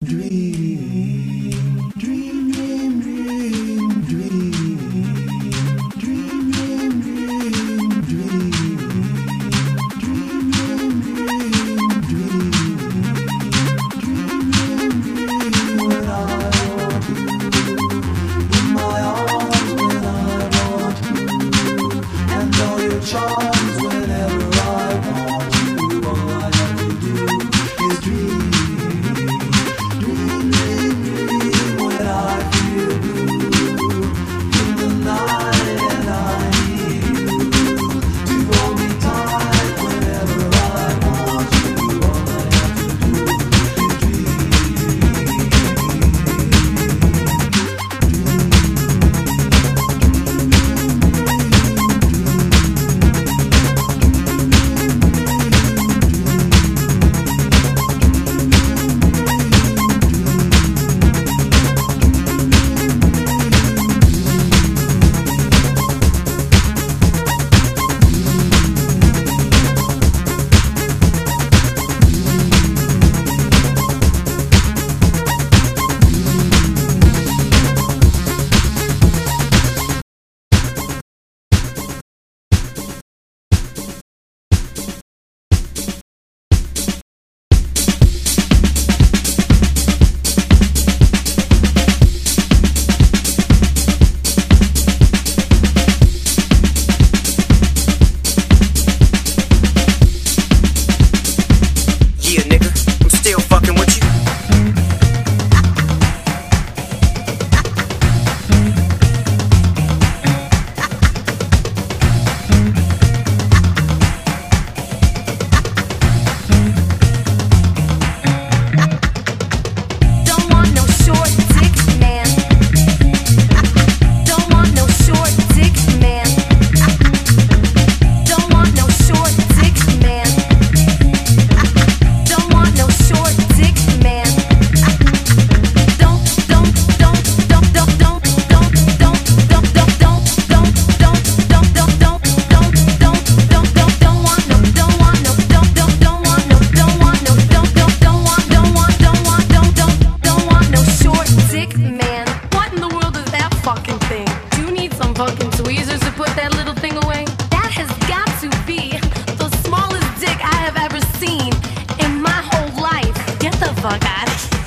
fuck out.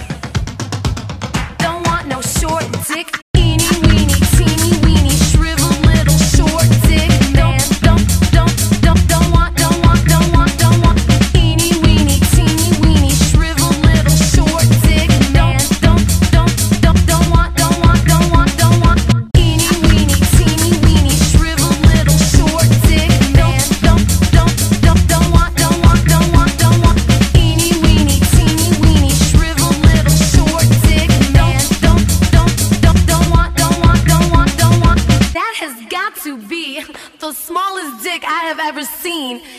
Don't want no short dick. Eeny, weeny, teeny, weeny, shriveled little short dick man. Don't want. Eeny, weeny, teeny, weeny, shriveled little short dick man. Don't want. Eeny, weeny, teeny, weeny, shriveled little short dick man. Don't want. Eeny, weeny, teeny, weeny, shriveled little short dick man. Don't want. That has got to be the smallest dick I have ever seen.